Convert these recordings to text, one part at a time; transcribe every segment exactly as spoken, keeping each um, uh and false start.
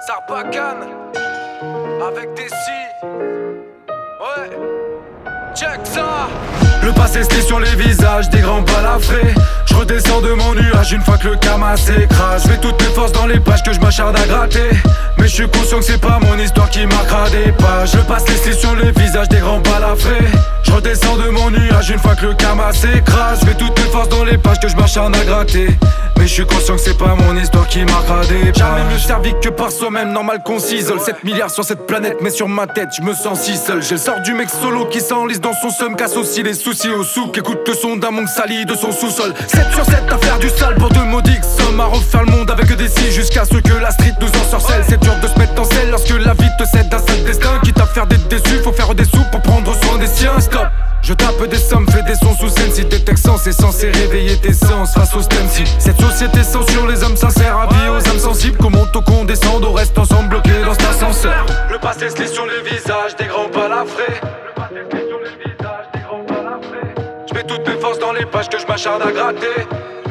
Sarbacane avec des si. Ouais, check ça. Le passé c'était sur les visages des grands balafrés. Je redescends de mon nuage une fois que le karma s'écrase. Je mets toutes mes forces dans les pages que je m'acharne à gratter. Mais je suis conscient que c'est pas mon histoire qui marquera des pages. Je passe les clés sur les visages des grands balafrés. Je redescends de mon nuage une fois que le karma s'écrase. Je mets toutes mes forces dans les pages que je m'acharne à gratter. Mais je suis conscient que c'est pas mon histoire qui marquera des pages. Jamais mieux servi que par soi-même, normal qu'on s'isole. sept milliards sur cette planète mais sur ma tête je me sens si seul. J'ai le sort du mec solo qui s'enlise dans son seum, casse aussi les soucis au souk. Écoute le son d'un monk sali de son sous-sol. sept sur sept à faire du sale pour de maudiques sommes. À refaire le monde avec des si jusqu'à ce que la street nous ensorcelle. C'est dur de se mettre en selle lorsque la vie te cède un sale destin. Quitte à faire des déçus, faut faire des sous pour prendre soin des siens. Stop. Je tape des sommes, fais des sons sous scène. Si t'es texan, c'est censé réveiller tes sens face au stem. Si cette société censure les hommes sincères, avis aux âmes sensibles. Qu'on monte ou qu'on descende, on reste ensemble bloqués dans cet ascenseur. Le passé se lit sur les visages des grands balafrés. Le passé se lit sur les visages des grands balafrés. Je mets toutes mes forces dans les pages que je m'acharne à gratter.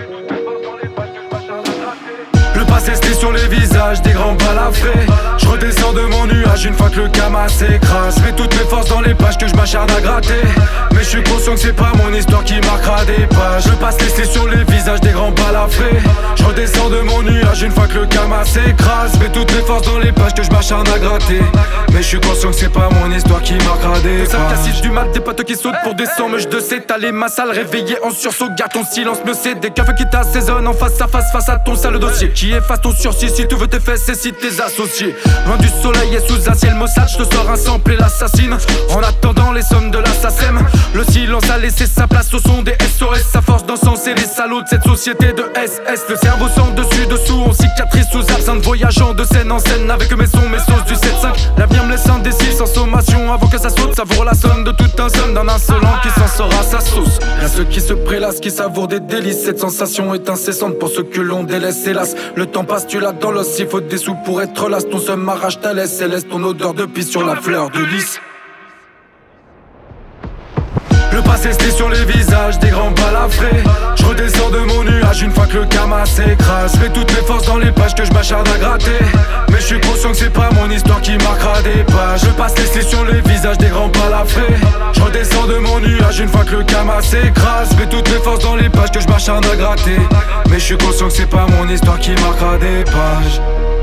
Le passé se lit sur les visages des grands balafrés. Je redescends de mon nuage une fois que le karma s'écrase. Je mets toutes mes forces dans les pages que je m'acharne à gratter. Mais je suis conscient que c'est pas mon histoire qui marquera des pages. Je passe les clés sur les visages des grands balafrés. Je redescends de mon nuage une fois que le karma s'écrase. Je mets toutes mes forces dans les pages que je m'acharne à gratter. Mais je suis conscient que c'est pas mon histoire qui marquera des pages. cinq à six du mat, des potes qui sautent pour des cents mèches de sept. T'as les massales réveillées en sursaut. Garde ton silence, me c'est des cafés qui t'assaisonnent en face à face face à ton sale dossier. Qui efface ton sursis si tu veux tes fesses et si t'es associé. Loin du soleil et sous un ciel maussade, je te sors un sample et l'assassine. En attendant les sommes de l'assassin, le silence a laissé sa place au son des S O S. Sa force d'encenser les salauds de cette société de S S. Le cerveau sans dessus dessous, on cicatrice sous absinthe. Voyageant de scène en scène avec mes sons, mes sauces du sept cinq. L'avenir me laisse indécis sans sommation avant que ça saute. Savoure la somme de tout un somme d'un insolent qui s'en sort à sa sauce. Y'a ceux qui se prélassent, qui savourent des délices. Cette sensation est incessante pour ceux que l'on délaisse, hélas. Le temps passe, tu l'as dans l'os, il faut des sous pour être las. Ton seum m'arrache ta laisse et laisse ton odeur de pisse sur la fleur de lys. Le passé se lit sur les visages des grands balafrés. Je redescends de mon nuage une fois que le karma s'écrase. Je mets toutes mes forces dans les pages que je m'acharne à gratter. Mais je suis conscient que c'est pas mon histoire qui marquera des pages. Je passe les clés sur les visages des grands balafrés. Je redescends de mon nuage une fois que le karma s'écrase. Je mets toutes mes forces dans les pages que je m'acharne à gratter. Mais je suis conscient que c'est pas mon histoire qui marquera des pages.